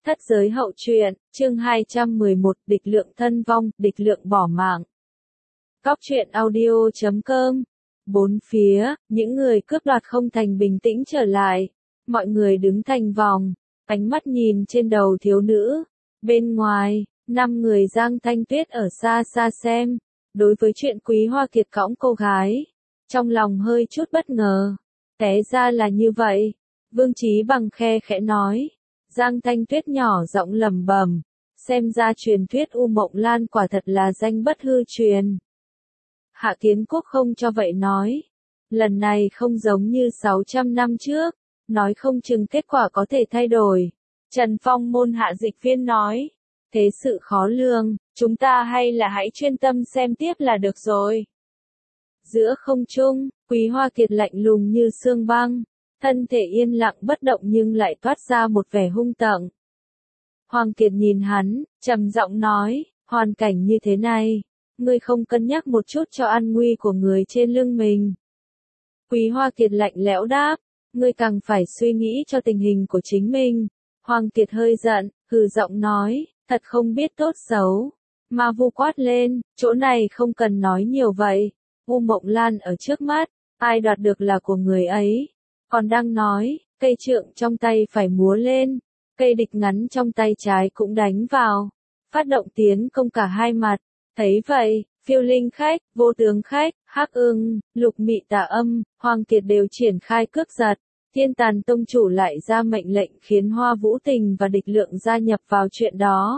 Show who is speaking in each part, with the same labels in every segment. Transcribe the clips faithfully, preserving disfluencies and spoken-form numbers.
Speaker 1: Thất giới hậu truyện, chương hai trăm mười một, địch lượng thân vong, địch lượng bỏ mạng. Góc truyện audio chấm com. Bốn phía, những người cướp đoạt không thành bình tĩnh trở lại. Mọi người đứng thành vòng, ánh mắt nhìn trên đầu thiếu nữ. Bên ngoài, năm người Giang Thanh Tuyết ở xa xa xem. Đối với chuyện Quý Hoa Kiệt cõng cô gái, trong lòng hơi chút bất ngờ. Té ra là như vậy. Vương Chí Bằng khe khẽ nói. Giang Thanh Tuyết nhỏ giọng lẩm bẩm, xem ra truyền thuyết U Mộng Lan quả thật là danh bất hư truyền. Hạ Kiến Quốc không cho vậy nói, lần này không giống như sáu trăm năm trước, nói không chừng kết quả có thể thay đổi. Trần Phong môn hạ dịch viên nói, thế sự khó lường, chúng ta hay là hãy chuyên tâm xem tiếp là được rồi. Giữa không trung, Quý Hoa Kiệt lạnh lùng như xương băng. Thân thể yên lặng bất động nhưng lại toát ra một vẻ hung tợn. Hoàng Kiệt nhìn hắn, trầm giọng nói, hoàn cảnh như thế này, ngươi không cân nhắc một chút cho an nguy của người trên lưng mình. Quý Hoa Kiệt lạnh lẽo đáp, ngươi càng phải suy nghĩ cho tình hình của chính mình. Hoàng Kiệt hơi giận, hừ giọng nói, thật không biết tốt xấu. Ma Vu quát lên, chỗ này không cần nói nhiều vậy. U Mộng Lan ở trước mắt, ai đoạt được là của người ấy. Còn đang nói, cây trượng trong tay phải múa lên, cây địch ngắn trong tay trái cũng đánh vào, phát động tiến công cả hai mặt. Thấy vậy, Phiêu Linh Khách, Vô Tướng Khách, Hắc Ưng, Lục Mị Tà Âm, Hoàng Kiệt đều triển khai cướp giật. Thiên Tàn Tông chủ lại ra mệnh lệnh khiến Hoa Vũ Tình và Địch Lượng gia nhập vào chuyện đó.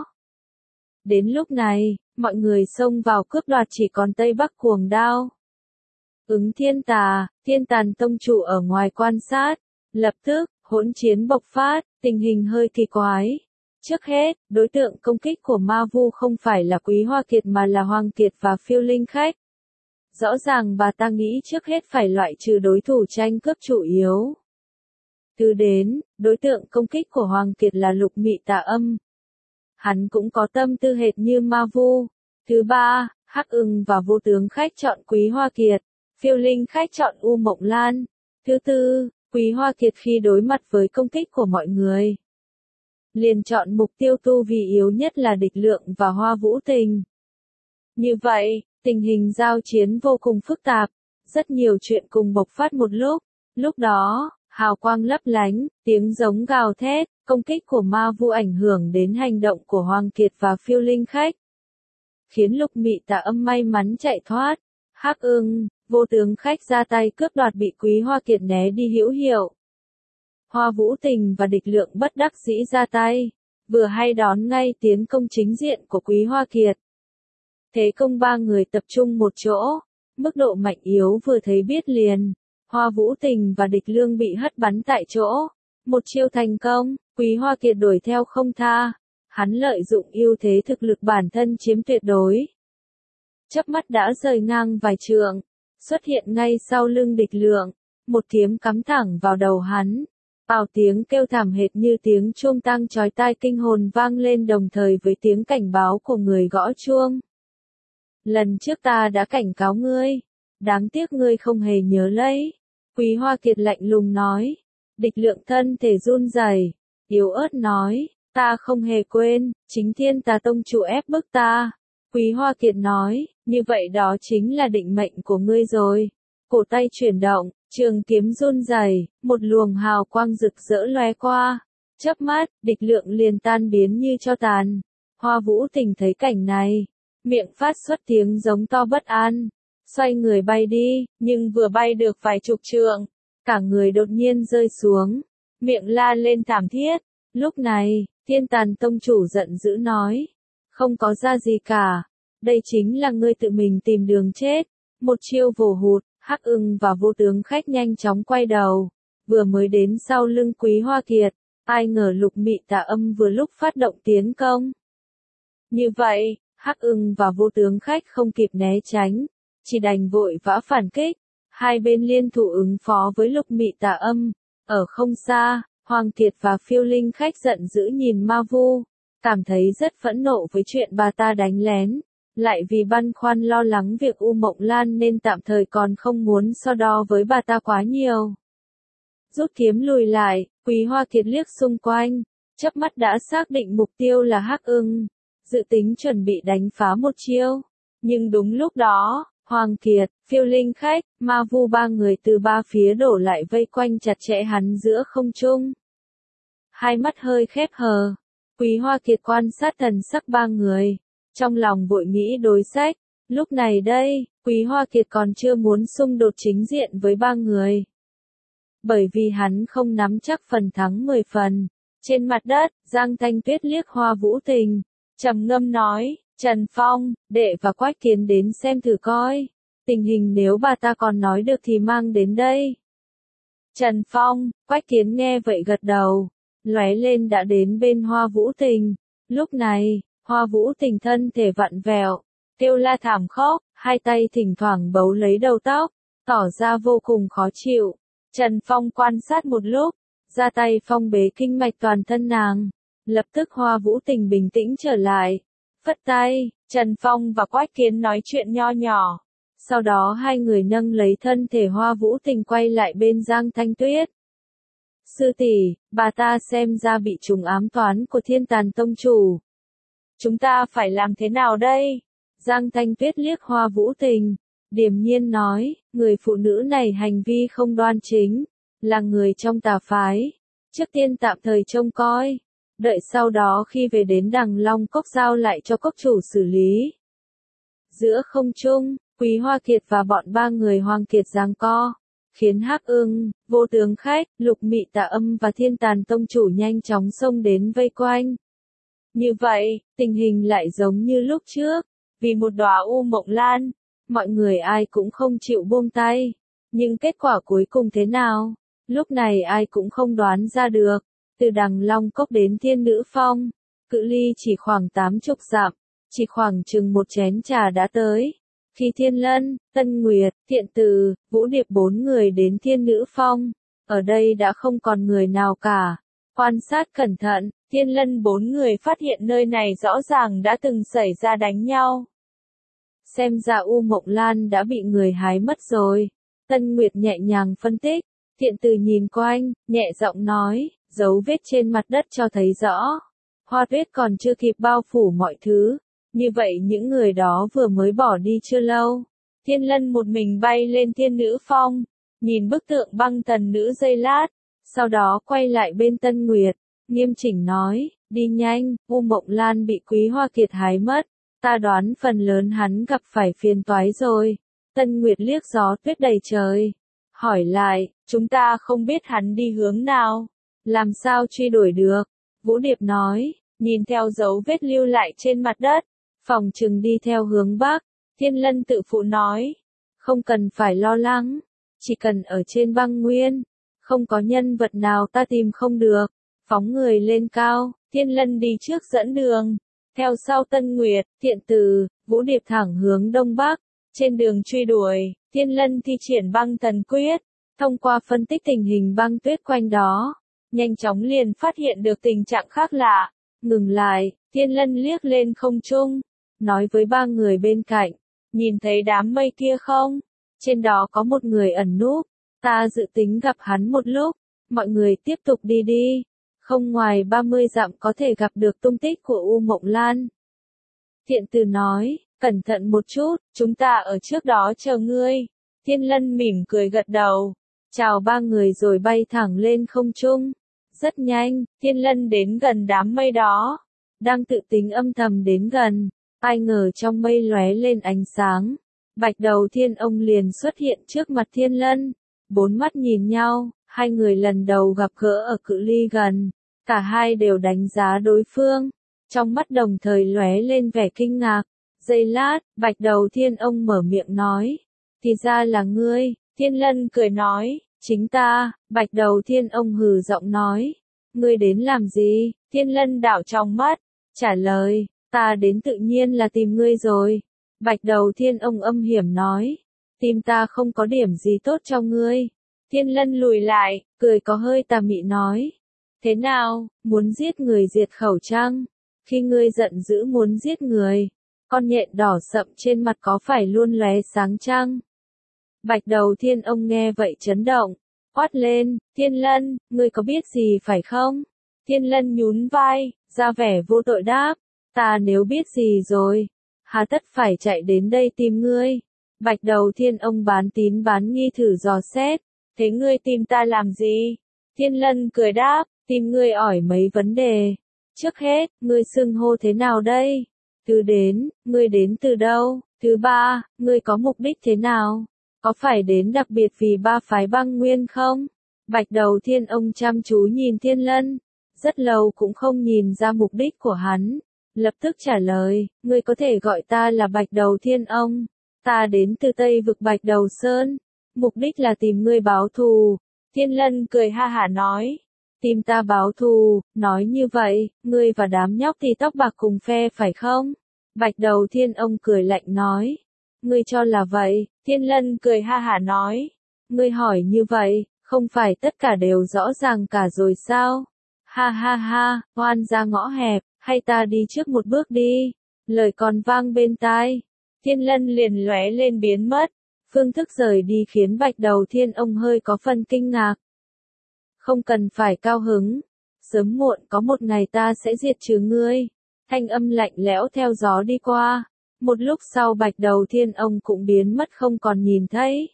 Speaker 1: Đến lúc này, mọi người xông vào cướp đoạt chỉ còn Tây Bắc Cuồng Đao. Ứng Thiên Tà, Thiên Tàn Tông chủ ở ngoài quan sát, lập tức, hỗn chiến bộc phát, tình hình hơi kỳ quái. Trước hết, đối tượng công kích của Ma Vu không phải là Quý Hoa Kiệt mà là Hoàng Kiệt và Phiêu Linh Khách. Rõ ràng bà ta nghĩ trước hết phải loại trừ đối thủ tranh cướp chủ yếu. Thứ đến, đối tượng công kích của Hoàng Kiệt là Lục Mị Tà Âm. Hắn cũng có tâm tư hệt như Ma Vu. Thứ ba, Hắc Ưng và Vô Tướng Khách chọn Quý Hoa Kiệt. Phiêu Linh Khách chọn U Mộng Lan. Thứ tư, Quý Hoa Kiệt khi đối mặt với công kích của mọi người, liền chọn mục tiêu tu vi yếu nhất là Địch Lượng và Hoa Vũ Tình. Như vậy, tình hình giao chiến vô cùng phức tạp, rất nhiều chuyện cùng bộc phát một lúc. Lúc đó, hào quang lấp lánh, tiếng giống gào thét, công kích của Ma Vu ảnh hưởng đến hành động của Hoàng Kiệt và Phiêu Linh Khách, khiến Lục Mị Tà Âm may mắn chạy thoát. Hắc Ưng, Vô Tướng Khách ra tay cướp đoạt bị Quý Hoa Kiệt né đi hữu hiệu. Hoa Vũ Tình và Địch Lượng bất đắc dĩ ra tay, vừa hay đón ngay tiến công chính diện của Quý Hoa Kiệt. Thế công ba người tập trung một chỗ, mức độ mạnh yếu vừa thấy biết liền. Hoa Vũ Tình và Địch Lương bị hất bắn tại chỗ. Một chiêu thành công, Quý Hoa Kiệt đuổi theo không tha. Hắn lợi dụng ưu thế thực lực bản thân chiếm tuyệt đối. Chớp mắt đã rời ngang vài trượng, xuất hiện ngay sau lưng Địch Lượng, một kiếm cắm thẳng vào đầu hắn. Bào tiếng kêu thảm hệt như tiếng chuông tang chói tai kinh hồn vang lên đồng thời với tiếng cảnh báo của người gõ chuông. Lần trước ta đã cảnh cáo ngươi, đáng tiếc ngươi không hề nhớ lấy. Quý Hoa Kiệt lạnh lùng nói. Địch Lượng thân thể run rẩy, yếu ớt nói, ta không hề quên, chính Thiên Tà Tông chủ ép bức ta. Quý Hoa Kiệt nói, như vậy đó chính là định mệnh của ngươi rồi. Cổ tay chuyển động, trường kiếm run rẩy, một luồng hào quang rực rỡ lóe qua. Chớp mắt, Địch Lượng liền tan biến như tro tàn. Hoa Vũ Tình thấy cảnh này, miệng phát xuất tiếng giống to bất an. Xoay người bay đi, nhưng vừa bay được vài chục trượng, cả người đột nhiên rơi xuống, miệng la lên thảm thiết. Lúc này, Thiên Tàn Tông chủ giận dữ nói, không có ra gì cả, đây chính là ngươi tự mình tìm đường chết. Một chiêu vồ hụt, Hắc Ưng và Vô Tướng Khách nhanh chóng quay đầu, vừa mới đến sau lưng Quý Hoa Kiệt, ai ngờ Lục Mị Tà Âm vừa lúc phát động tiến công. Như vậy, Hắc Ưng và Vô Tướng Khách không kịp né tránh, chỉ đành vội vã phản kích. Hai bên liên thủ ứng phó với Lục Mị Tà Âm. Ở không xa, Hoàng Kiệt và Phiêu Linh Khách giận dữ nhìn Ma Vu, cảm thấy rất phẫn nộ với chuyện bà ta đánh lén, lại vì băn khoăn lo lắng việc U Mộng Lan nên tạm thời còn không muốn so đo với bà ta quá nhiều. Rút kiếm lùi lại, Quý Hoa Kiệt liếc xung quanh, chớp mắt đã xác định mục tiêu là Hắc Ưng, dự tính chuẩn bị đánh phá một chiêu. Nhưng đúng lúc đó, Hoàng Kiệt, Phiêu Linh Khách, Ma Vu ba người từ ba phía đổ lại vây quanh chặt chẽ hắn giữa không trung. Hai mắt hơi khép hờ, Quý Hoa Kiệt quan sát thần sắc ba người, trong lòng vội nghĩ đối sách. Lúc này đây, Quý Hoa Kiệt còn chưa muốn xung đột chính diện với ba người. Bởi vì hắn không nắm chắc phần thắng mười phần. Trên mặt đất, Giang Thanh Tuyết liếc Hoa Vũ Tình, trầm ngâm nói, Trần Phong, đệ và Quách Kiến đến xem thử coi. Tình hình nếu bà ta còn nói được thì mang đến đây. Trần Phong, Quách Kiến nghe vậy gật đầu, lóe lên đã đến bên Hoa Vũ Tình. Lúc này, Hoa Vũ Tình thân thể vặn vẹo, kêu la thảm khóc, hai tay thỉnh thoảng bấu lấy đầu tóc, tỏ ra vô cùng khó chịu. Trần Phong quan sát một lúc, ra tay phong bế kinh mạch toàn thân nàng. Lập tức Hoa Vũ Tình bình tĩnh trở lại. Phất tay, Trần Phong và Quách Kiến nói chuyện nho nhỏ. Sau đó hai người nâng lấy thân thể Hoa Vũ Tình quay lại bên Giang Thanh Tuyết. Sư tỷ, bà ta xem ra bị trùng ám toán của Thiên Tàn Tông chủ. Chúng ta phải làm thế nào đây? Giang Thanh Tuyết liếc Hoa Vũ Tình, điềm nhiên nói, người phụ nữ này hành vi không đoan chính, là người trong tà phái. Trước tiên tạm thời trông coi, đợi sau đó khi về đến Đằng Long Cốc giao lại cho cốc chủ xử lý. Giữa không trung, Quý Hoa Kiệt và bọn ba người Hoàng Kiệt giằng co, khiến Hắc Ưng, Vô Tướng Khách, Lục Mị Tà Âm và Thiên Tàn Tông chủ nhanh chóng xông đến vây quanh. Như vậy, tình hình lại giống như lúc trước, vì một đóa u mộng lan, mọi người ai cũng không chịu buông tay. Nhưng kết quả cuối cùng thế nào? Lúc này ai cũng không đoán ra được. Từ Đằng Long Cốc đến Thiên Nữ Phong, cự ly chỉ khoảng tám chục dặm, chỉ khoảng chừng một chén trà đã tới. Khi Thiên Lân, Tân Nguyệt, Thiện Từ, Vũ Điệp bốn người đến Thiên Nữ Phong, ở đây đã không còn người nào cả. Quan sát cẩn thận, Thiên Lân bốn người phát hiện nơi này rõ ràng đã từng xảy ra đánh nhau. Xem ra U Mộng Lan đã bị người hái mất rồi. Tân Nguyệt nhẹ nhàng phân tích, Thiện Từ nhìn quanh, nhẹ giọng nói, dấu vết trên mặt đất cho thấy rõ. Hoa tuyết còn chưa kịp bao phủ mọi thứ. Như vậy những người đó vừa mới bỏ đi chưa lâu. Thiên Lân một mình bay lên Thiên Nữ Phong, nhìn bức tượng băng thần nữ giây lát, sau đó quay lại bên Tân Nguyệt, nghiêm chỉnh nói, đi nhanh, U Mộng Lan bị Quý Hoa Kiệt hái mất, ta đoán phần lớn hắn gặp phải phiền toái rồi. Tân Nguyệt liếc gió tuyết đầy trời, hỏi lại, chúng ta không biết hắn đi hướng nào, làm sao truy đuổi được? Vũ Điệp nói, nhìn theo dấu vết lưu lại trên mặt đất, phòng chừng đi theo hướng Bắc. Thiên Lân tự phụ nói, không cần phải lo lắng, chỉ cần ở trên băng nguyên, không có nhân vật nào ta tìm không được. Phóng người lên cao, Thiên Lân đi trước dẫn đường, theo sau Tân Nguyệt, Thiện Từ, Vũ Điệp thẳng hướng Đông Bắc. Trên đường truy đuổi, Thiên Lân thi triển băng thần quyết, thông qua phân tích tình hình băng tuyết quanh đó, nhanh chóng liền phát hiện được tình trạng khác lạ. Ngừng lại, Thiên Lân liếc lên không trung, nói với ba người bên cạnh, nhìn thấy đám mây kia không? Trên đó có một người ẩn núp, ta dự tính gặp hắn một lúc, mọi người tiếp tục đi đi, không ngoài ba mươi dặm có thể gặp được tung tích của U Mộng Lan. Thiện Từ nói, cẩn thận một chút, chúng ta ở trước đó chờ ngươi. Thiên Lân mỉm cười gật đầu, chào ba người rồi bay thẳng lên không trung. Rất nhanh, Thiên Lân đến gần đám mây đó, đang tự tính âm thầm đến gần, ai ngờ trong mây lóe lên ánh sáng. Bạch Đầu Thiên Ông liền xuất hiện trước mặt Thiên Lân, bốn mắt nhìn nhau, hai người lần đầu gặp gỡ ở cự ly gần, cả hai đều đánh giá đối phương, trong mắt đồng thời lóe lên vẻ kinh ngạc. Giây lát, Bạch Đầu Thiên Ông mở miệng nói, thì ra là ngươi. Thiên Lân cười nói, chính ta. Bạch Đầu Thiên Ông hừ giọng nói, ngươi đến làm gì? Thiên Lân đảo trong mắt, trả lời, ta đến tự nhiên là tìm ngươi rồi. Bạch Đầu Thiên Ông âm hiểm nói, tìm ta không có điểm gì tốt cho ngươi. Thiên Lân lùi lại, cười có hơi tà mị nói, thế nào, muốn giết người diệt khẩu chăng? Khi ngươi giận dữ muốn giết người, con nhện đỏ sậm trên mặt có phải luôn lóe sáng chăng? Bạch Đầu Thiên Ông nghe vậy chấn động, quát lên, Thiên Lân, ngươi có biết gì phải không? Thiên Lân nhún vai, ra vẻ vô tội đáp, ta nếu biết gì rồi, hà tất phải chạy đến đây tìm ngươi. Bạch Đầu Thiên ông bán tín bán nghi thử dò xét, thế ngươi tìm ta làm gì? Thiên Lân cười đáp, tìm ngươi hỏi mấy vấn đề. Trước hết, ngươi xưng hô thế nào đây? Thứ đến, ngươi đến từ đâu? Thứ ba, ngươi có mục đích thế nào? Có phải đến đặc biệt vì ba phái băng nguyên không? Bạch Đầu Thiên ông chăm chú nhìn Thiên Lân, rất lâu cũng không nhìn ra mục đích của hắn. Lập tức trả lời, ngươi có thể gọi ta là Bạch Đầu Thiên ông. Ta đến từ Tây vực Bạch Đầu Sơn. Mục đích là tìm ngươi báo thù. Thiên Lân cười ha hả nói. Tìm ta báo thù, nói như vậy, ngươi và đám nhóc thì tóc bạc cùng phe phải không? Bạch Đầu Thiên ông cười lạnh nói. Ngươi cho là vậy, Thiên Lân cười ha hả nói. Ngươi hỏi như vậy, không phải tất cả đều rõ ràng cả rồi sao? Ha ha ha, oan ra ngõ hẹp, hay ta đi trước một bước đi? Lời còn vang bên tai. Thiên Lân liền lóe lên biến mất. Phương thức rời đi khiến Bạch Đầu Thiên ông hơi có phần kinh ngạc. Không cần phải cao hứng. Sớm muộn có một ngày ta sẽ diệt trừ ngươi. Thanh âm lạnh lẽo theo gió đi qua. Một lúc sau Bạch Đầu Thiên ông cũng biến mất không còn nhìn thấy.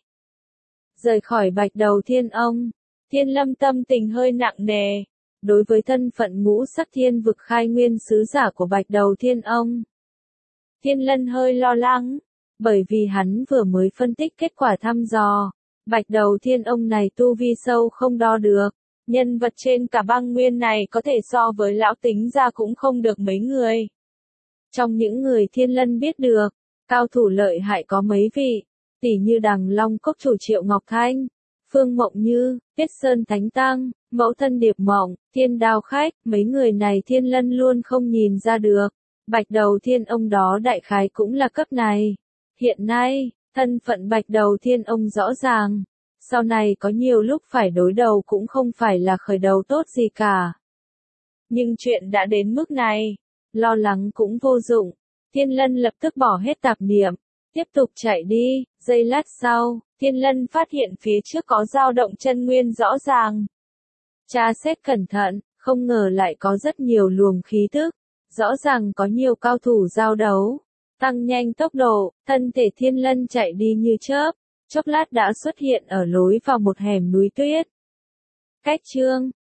Speaker 1: Rời khỏi Bạch Đầu Thiên ông, Thiên Lâm tâm tình hơi nặng nề. Đối với thân phận ngũ sắc thiên vực khai nguyên sứ giả của Bạch Đầu Thiên ông, Thiên Lân hơi lo lắng, bởi vì hắn vừa mới phân tích kết quả thăm dò. Bạch Đầu Thiên ông này tu vi sâu không đo được. Nhân vật trên cả băng nguyên này có thể so với lão tính ra cũng không được mấy người. Trong những người Thiên Lân biết được, cao thủ lợi hại có mấy vị, tỷ như Đằng Long Cốc chủ Triệu Ngọc Thanh, Phương Mộng Như, Tiết Sơn Thánh Tăng, Mẫu Thân Điệp Mộng, Thiên Đao Khách, mấy người này Thiên Lân luôn không nhìn ra được. Bạch Đầu Thiên ông đó đại khái cũng là cấp này. Hiện nay, thân phận Bạch Đầu Thiên ông rõ ràng. Sau này có nhiều lúc phải đối đầu cũng không phải là khởi đầu tốt gì cả. Nhưng chuyện đã đến mức này, lo lắng cũng vô dụng. Thiên Lân lập tức bỏ hết tạp niệm, tiếp tục chạy đi. Giây lát sau, Thiên Lân phát hiện phía trước có dao động chân nguyên rõ ràng. Tra xét cẩn thận, không ngờ lại có rất nhiều luồng khí tức. Rõ ràng có nhiều cao thủ giao đấu. Tăng nhanh tốc độ, thân thể Thiên Lân chạy đi như chớp. Chốc lát đã xuất hiện ở lối vào một hẻm núi tuyết. Cách chương